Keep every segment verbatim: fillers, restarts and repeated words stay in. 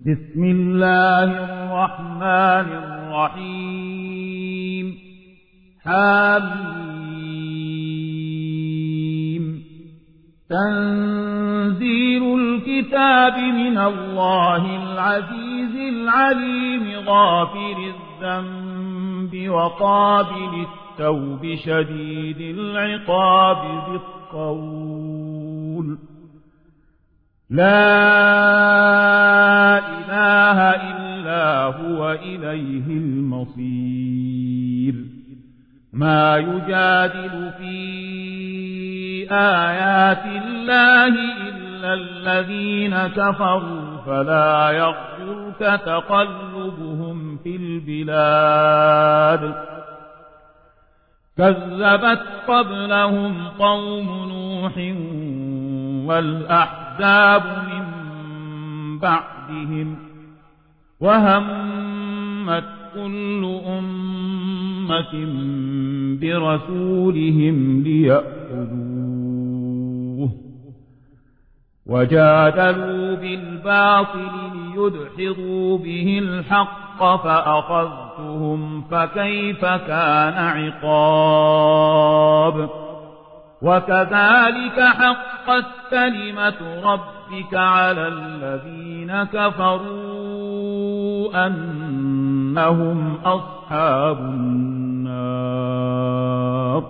بسم الله الرحمن الرحيم حميم تنزيل الكتاب من الله العزيز العليم غافر الذنب وقابل التوب شديد العقاب ذي الطول لا إله إلا هو إليه المصير ما يجادل في آيات الله إلا الذين كفروا فلا يغرك تقلبهم في البلاد كذبت قبلهم قوم نوح والأحزاب من بعدهم وهمت كل أمة برسولهم ليأخذوه وجادلوا بالباطل ليدحضوا به الحق فأخذتهم فكيف كان عقاب وكذلك حقت كلمة ربك على الذين كفروا أنهم أصحاب النار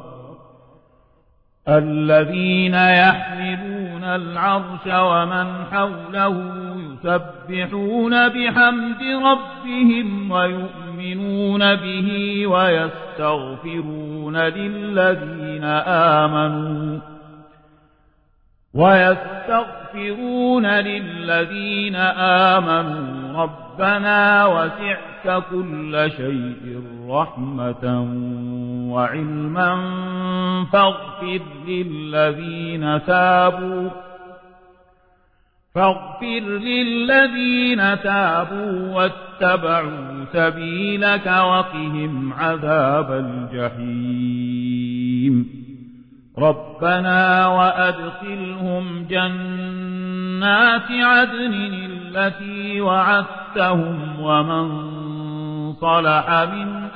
الذين يحملون العرش ومن حوله يسبحون بحمد ربهم ويؤمنون به ويستغفرون للذين آمنوا ويستغفرون للذين آمنوا ربنا وسعت كل شيء رحمة وعلما فاغفر للذين تابوا فاغفر للذين تابوا واتبعوا سبيلك وقهم عذاب الجحيم ربنا وأدخلهم جنات عدن التي وعدتهم ومن صلح من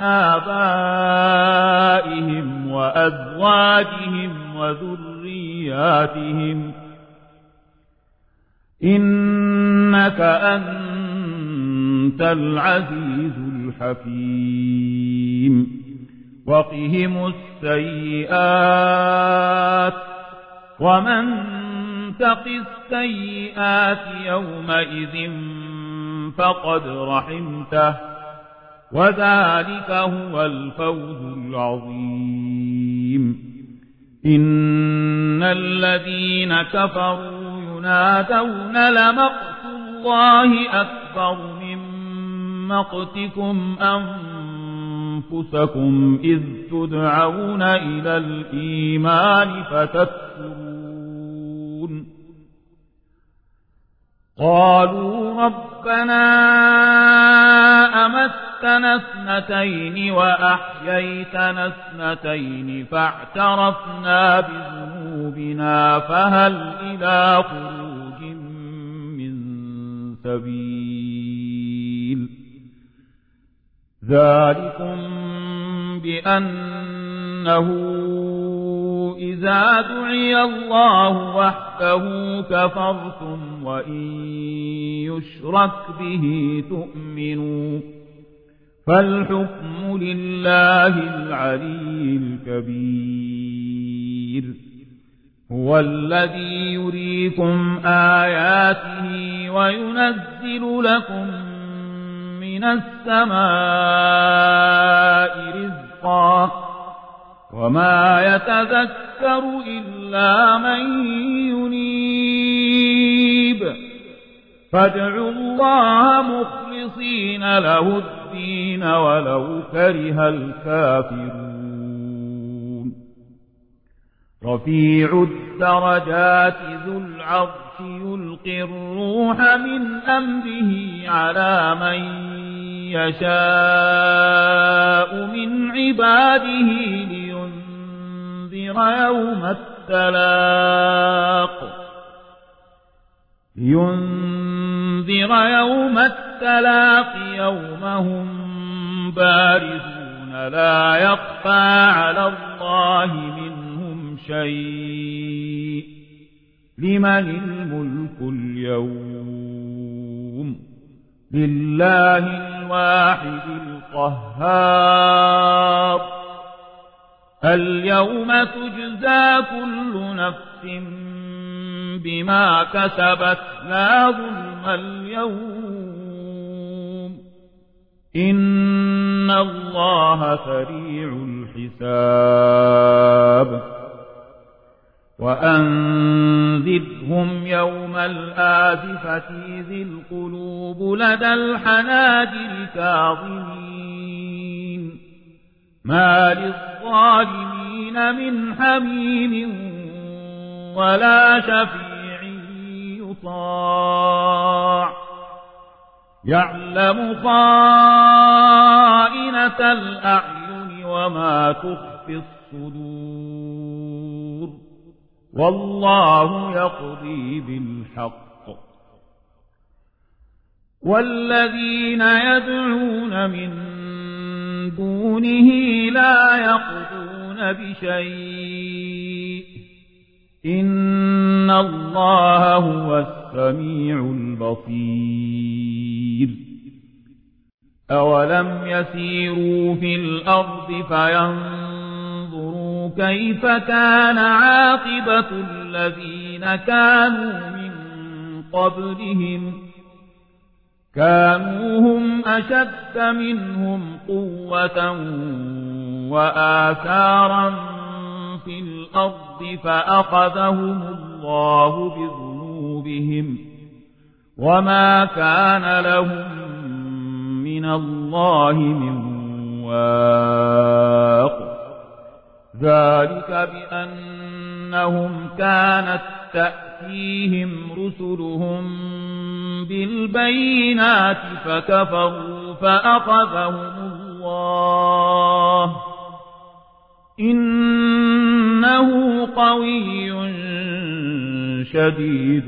آبائهم وأزواجهم وذرياتهم إنك أنت العزيز الحكيم وقهم السيئات ومن تق السيئات يومئذ فقد رحمته وذلك هو الفوز العظيم إن الذين كفروا ينادون لمقت الله أكبر من مقتكم أنفسكم إذ تدعون إلى الإيمان فتكفرون قالوا ربنا أمتنا اثنتين وأحييتنا اثنتين فاعترفنا بذنوبنا فهل إلى خروج من سبيل ذلكم بأنه إذا دعي الله وحده كفرتم وإن يشرك به تؤمنوا فالحكم لله العلي الكبير هو الذي يريكم آياته وينزل لكم من السماء رزقا وما يتذكر إلا من ينيب فادعوا الله مخلصين له الدين ولو كره الكافرون رفيع الدرجات ذو العرش يلقي الروح من أمره على من يشاء من عباده لينذر يوم التلاق لينذر يوم التلاق يوم هم بارزون لا يخفى على الله منهم شيء لمن الملك اليوم لله الواحد القهار اليوم تجزى كل نفس بما كسبت لا ظلم اليوم إن الله سريع الحساب وأنذرهم يوم الآزفة إذ القلوب لدى الحناجر كاظمين ما للظالمين من حميم ولا شفيع يطاع يعلم خائنة الأعين وما تخفي الصدور والله يقضي بالحق والذين يدعون من دونه لا يقضون بشيء إن الله هو السميع البصير أولم يسيروا في الأرض فينظروا كيف كان عاقبة الذين كانوا من قبلهم كانوا هم أشد منهم قوة وآثارا في الأرض فأخذهم الله بذنوبهم وما كان لهم من الله من واق ذلك بأنهم كانت تأتيهم رسلهم بالبينات فكفروا فأخذهم الله إنه قوي شديد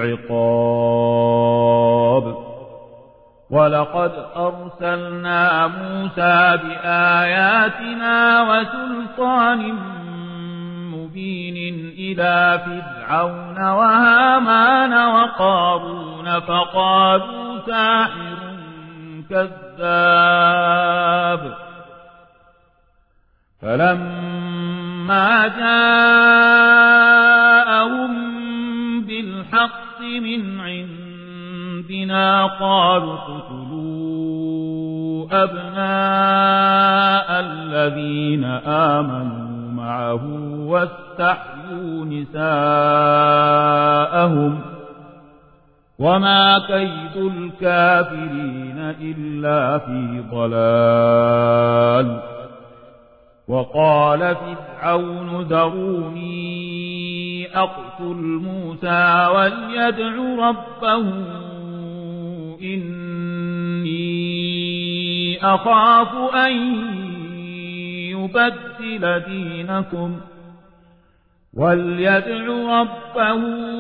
العقاب ولقد أرسلنا موسى بآياتنا وسلطان مبين إلى فرعون وهامان وقارون فقالوا ساحر كذاب فلما جاءهم بالحق من عندنا قالوا اقتلوا أبناء الذين آمنوا معه واستحيوا نساءهم وما كيد الكافرين إلا في ضلال وقال فرعون ذروني أقتل موسى وليدع ربه إني أخاف أن يبدل دينكم وليدع ربه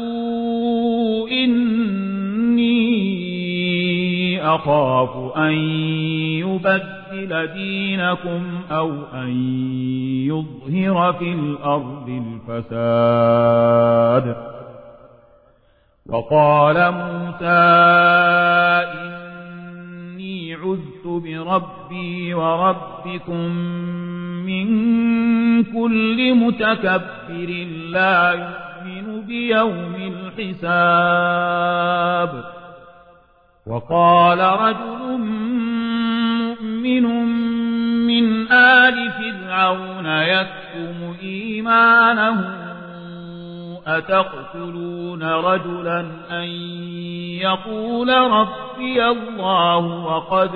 إني أخاف أن يبدل دينكم أو أن يظهر في الأرض الفساد وقال موسى إني عذت بربي وربكم من كل متكبر لا يؤمن بيوم الحساب وقال رجل مؤمن من آل فرعون يكتم إيمانه أتقتلون رجلا أن يقول ربي الله وقد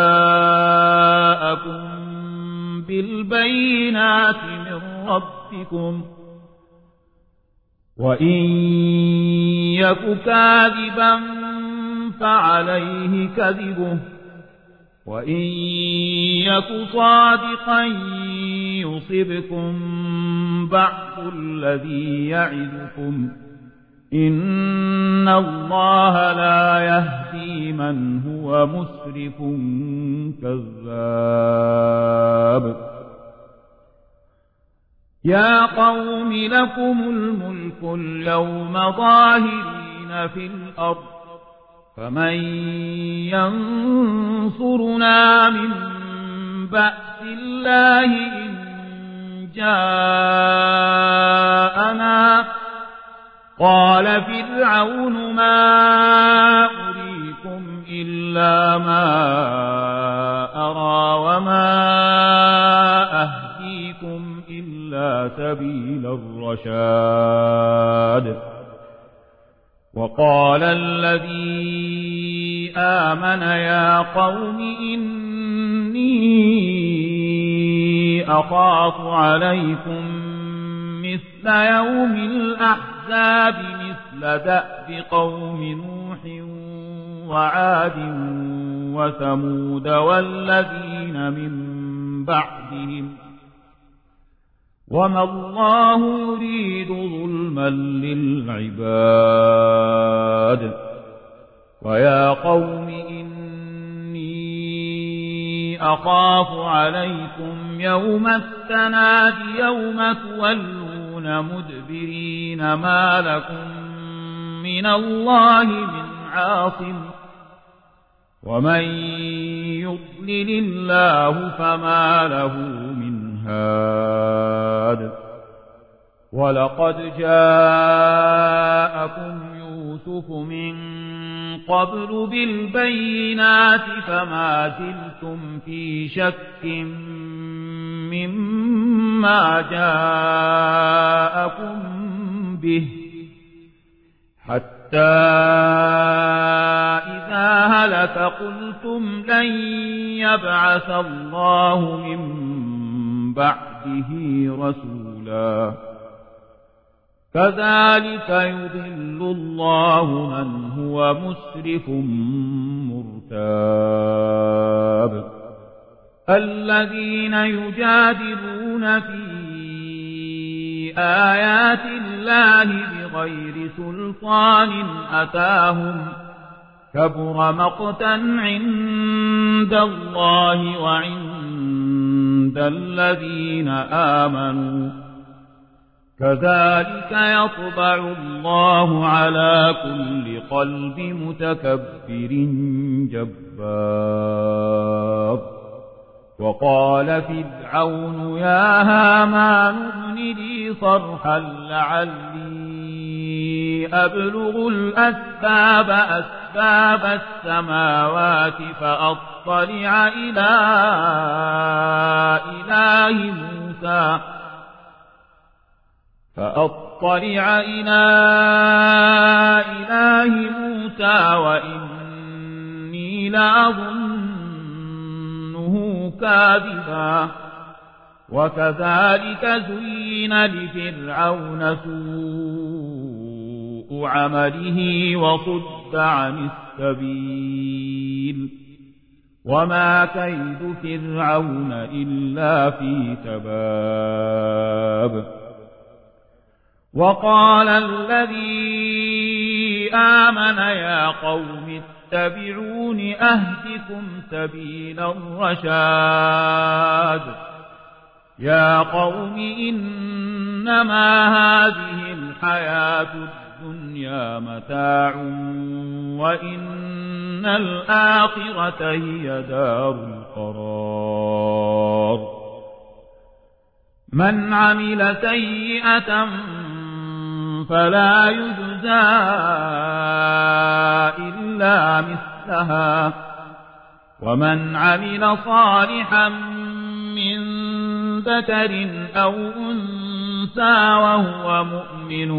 جاءكم بالبينات من ربكم وإن يك كاذبا فعليه كذبه وإن يك صادقا يصبكم بعض الذي يعدكم إن الله لا يهدي من هو مسرف كذاب يا قوم لكم الملك اليوم ظاهرين في الأرض فمن ينصرنا من بأس الله إن جاءنا قال فرعون ما أريكم إلا ما أرى وما أهديكم إلا سبيل الرشاد وقال الذي آمن يا قوم إني أخاف عليكم مثل يوم الأحزاب مثل دأب قوم نوح وعاد وثمود والذين من بعدهم وما الله يريد ظلما للعباد ويا قوم إني أخاف عليكم يوم التناد يوم تولون مدبرين ما لكم من الله من عاصم ومن يضلل الله فما له من هاد ولقد جاءكم يوسف من قبل بالبينات فما زلتم في شك مما جاءكم به حتى إذا هلك قلتم لن يبعث الله من بعده رسولا كذلك يضل الله من هو مسرف مرتاب الذين يجادلون في آيات الله بغير سلطان أتاهم كبر مقتا عند الله وعند الذين آمنوا كذلك يطبع الله على كل قلب متكبر جبار وقال فرعون يا هامان ابن لي صرحا لعلي أبلغ الأسباب أسباب السماوات فأطلع إلى إله موسى فأطلع إلى إله موسى وإني لأظنه كاذبا وكذلك زين لفرعون سوء عمله وصد عن السبيل وما كيد فرعون إلا في تباب وقال الذي آمن يا قوم اتبعون أهدكم سبيل الرشاد يا قوم إنما هذه الحياة الدنيا متاع وإن الآخرة هي دار القرار من عمل سيئة فلا يجزى إلا مثلها ومن عمل صالحا من ذكر أو أنثى وهو مؤمن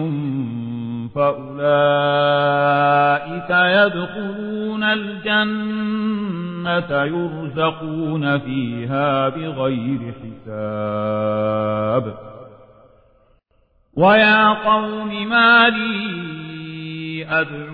فأولئك يدخلون الجنة يرزقون فيها بغير حساب ويا قوم ما لي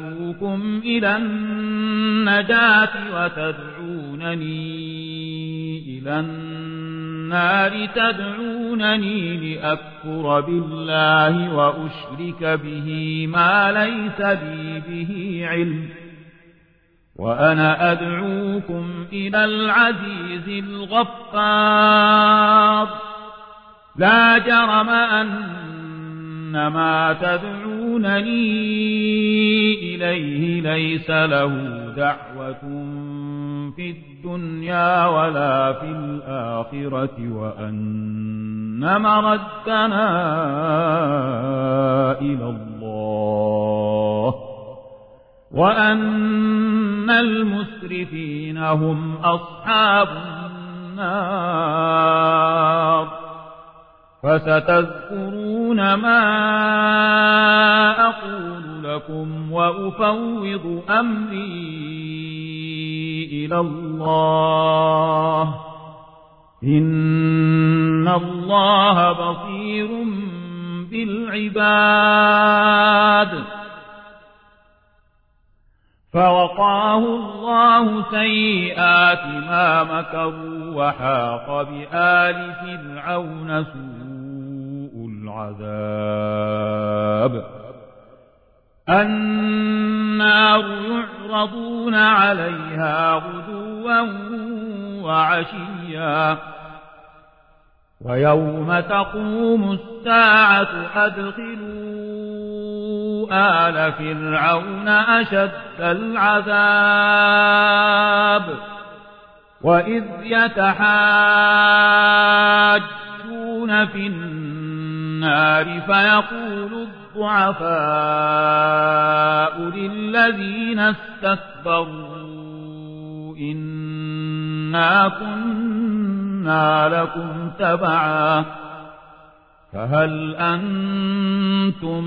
أدعوكم إلى النجاة وتدعونني إلى النار تدعونني لأكفر بالله وأشرك به ما ليس لي به علم وأنا أدعوكم إلى العزيز الغفار لا جرم أن ما تدعونني إليه ليس له دعوة في الدنيا ولا في الآخرة وأن مردنا إلى الله وأن المسرفين هم أصحاب النار فستذكرون ما أقول لكم وأفوض أمري إلى الله إن الله بصير بالعباد فوقاه الله سيئات ما مكروا وحاق بآل فرعون سوء العذاب النار يعرضون عليها غدوا وعشيا ويوم تقوم الساعة أدخلوا آل فرعون أشد العذاب وإذ يتحاجون في النار فيقول الضعفاء للذين استكبروا إنا كنا لكم تبعا فهل أنتم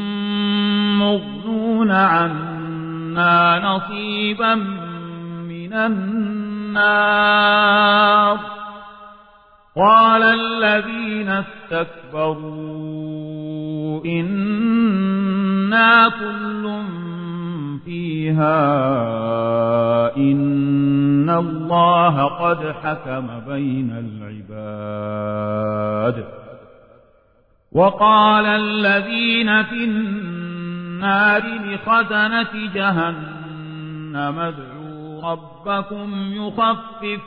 مغنون عنا نصيبا من النار قال الذين استكبروا إنا كل فيها إن الله قد حكم بين العباد وقال الذين في النار لخزنة جهنم ادعوا ربكم يخفف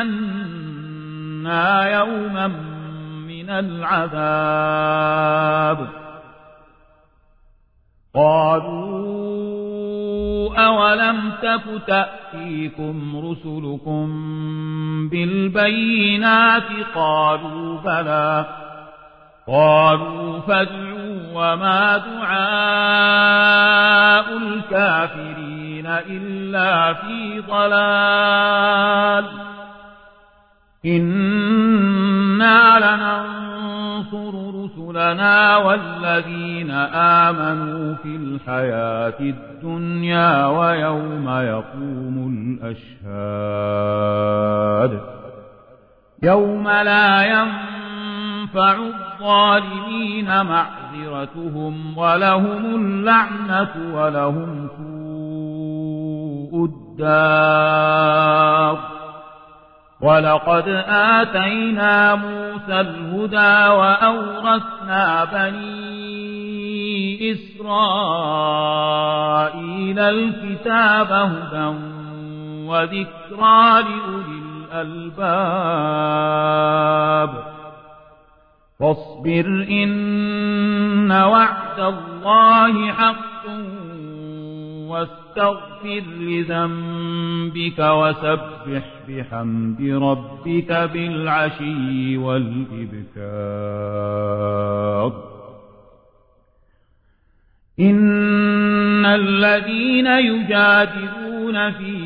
عنا يوما من العذاب قالوا أولم تك تأتيكم رسلكم بالبينات قالوا بلى قالوا فادعوا وما دعاء الكافرين إلا في ضلال إنا لننصر رسلنا والذين آمنوا في الحياة الدنيا ويوم يقوم الأشهاد يوم لا ينفع الظالمين معذرتهم ولهم اللعنة ولهم سوء الدار ولقد آتينا موسى الهدى وأورثنا بني إسرائيل الكتاب هدى وذكرى لأولي الألباب فاصبر إن وعد الله حق واستغفر لذنبك وسبح بحمد ربك بالعشي والإبكار إن الذين يجادلون في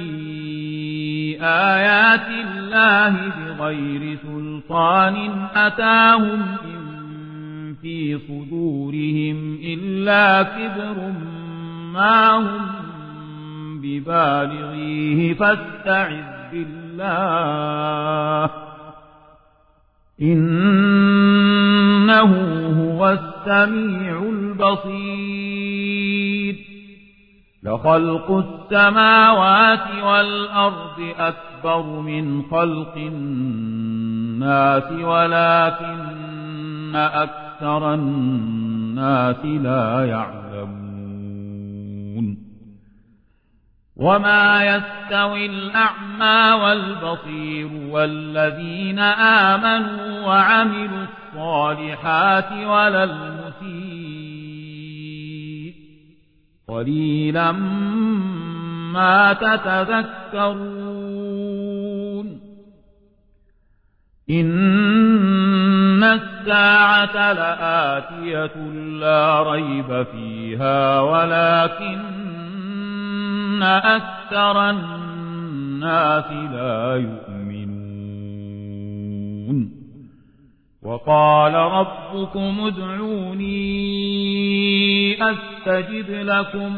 آيات الله بغير سلطان أتاهم إن في صدورهم إلا كبر ما هم ببالغيه فاستعذ بالله إنه هو السميع البصير لخلق السماوات والأرض أكبر من خلق الناس ولكن أكثر الناس لا يعلمون وما يستوي الأعمى والبصير والذين آمنوا وعملوا الصالحات ولا المسيء قليلا ما تتذكرون إن الساعة لآتية لا ريب فيها ولكن أكثر الناس لا يؤمنون وقال ربكم ادعوني أستجب لكم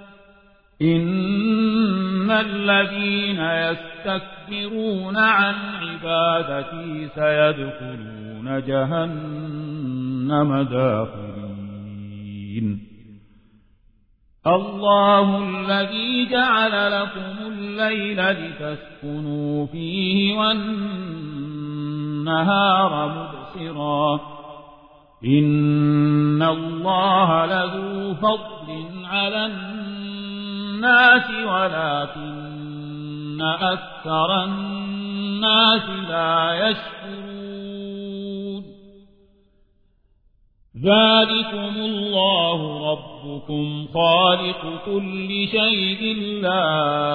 إن الذين يستكبرون عن عبادتي سيدخلون جهنم داخرين الله الذي جعل لكم الليل لتسكنوا فيه والنهار مبصرا إن الله لذو فضل على الناس ولكن أكثر الناس لا يشكرون ذلكم الله ربكم خالق كل شيء لا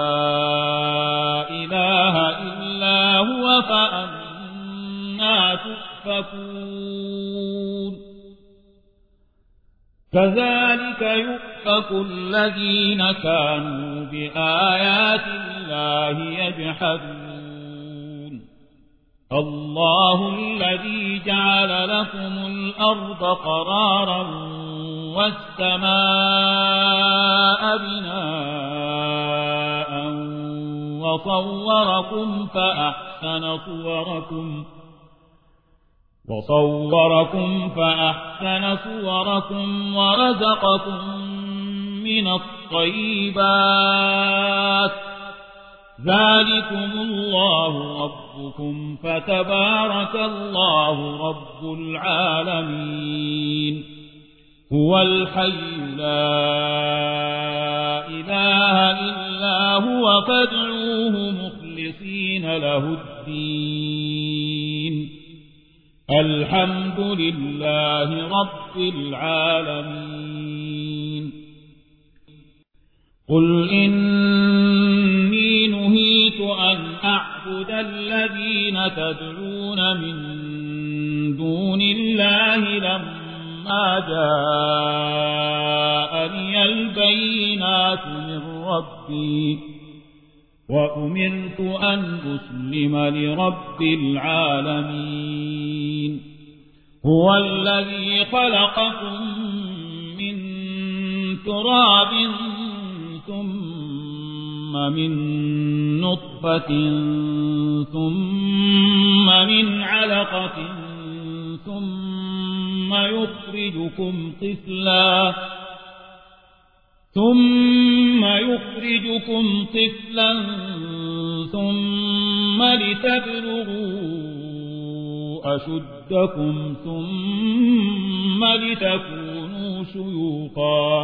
إله إلا هو فأنى تؤفكون كذلك يؤفك الذين كانوا بآيات الله يجحدون الله الذي جعل لكم الأرض قرارا والسماء بناء وصوركم فأحسن صوركم وصوركم فأحسن صوركم ورزقكم من الطيبات ذلكم الله ربكم فتبارك الله رب العالمين هو الحي لا إله إلا هو فادعوه مخلصين له الدين الحمد لله رب العالمين قل إني نهيت أن أعبد الذين تدعون من دون الله لما جاءني البينات من ربي وأمرت أن أسلم لرب العالمين هو الذي خلقكم من تراب ثم من نطفة ثم من علقة ثم يخرجكم طفلا ثم يخرجكم طفلا ثم لتبلغوا أشدكم ثم لتكونوا شيوخا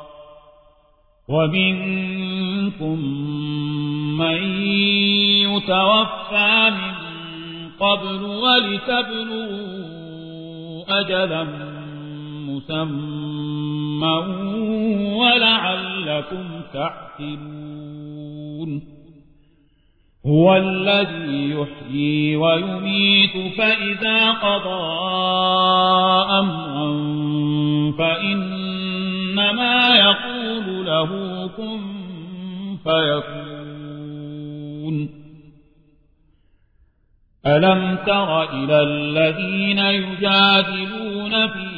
ومنكم من يتوفى من قبل ولتبلغوا أجلا مسمى ولعلكم تعقلون هو الذي يحيي ويميت فإذا قضى أمرا فإنما يقول له كن فيكون ألم تر إلى الذين يجادلون في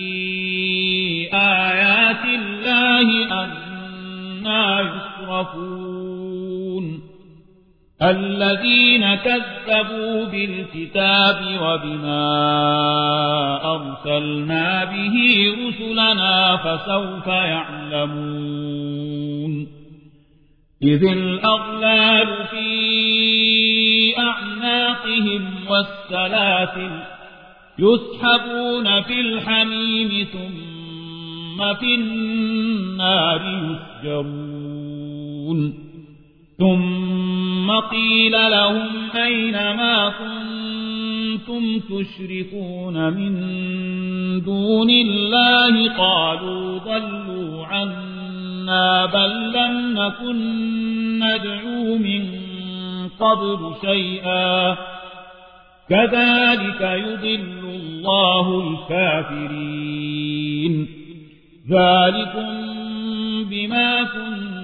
آيات الله أنى يصرفون الذين كذبوا بالكتاب وبما أرسلنا به رسلنا فسوف يعلمون إذ الأغلال في أعناقهم والسلاسل يسحبون في الحميم ثم في النار يسجرون ثم قيل لهم أين ما كنتم تشركون من دون الله قالوا ضلوا عنا بل لم نكن ندعو من قبل شيئا كذلك يضل الله الكافرين ذلكم بما كنتم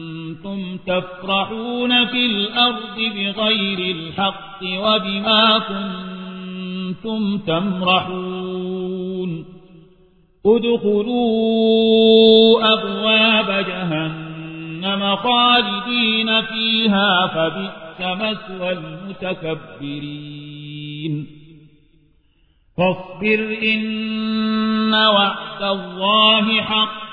تفرحون في الأرض بغير الحق وبما كنتم تمرحون ادخلوا أبواب جهنم خالدين فيها فبئس مثوى المتكبرين فاصبر إن وعد الله حق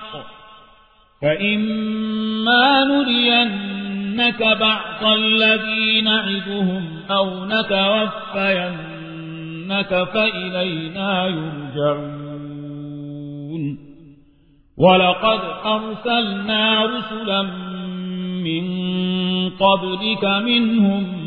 فإما نرينك بعض الذي نعدهم أو نتوفينك فإلينا يرجعون ولقد أرسلنا رسلا من قبلك منهم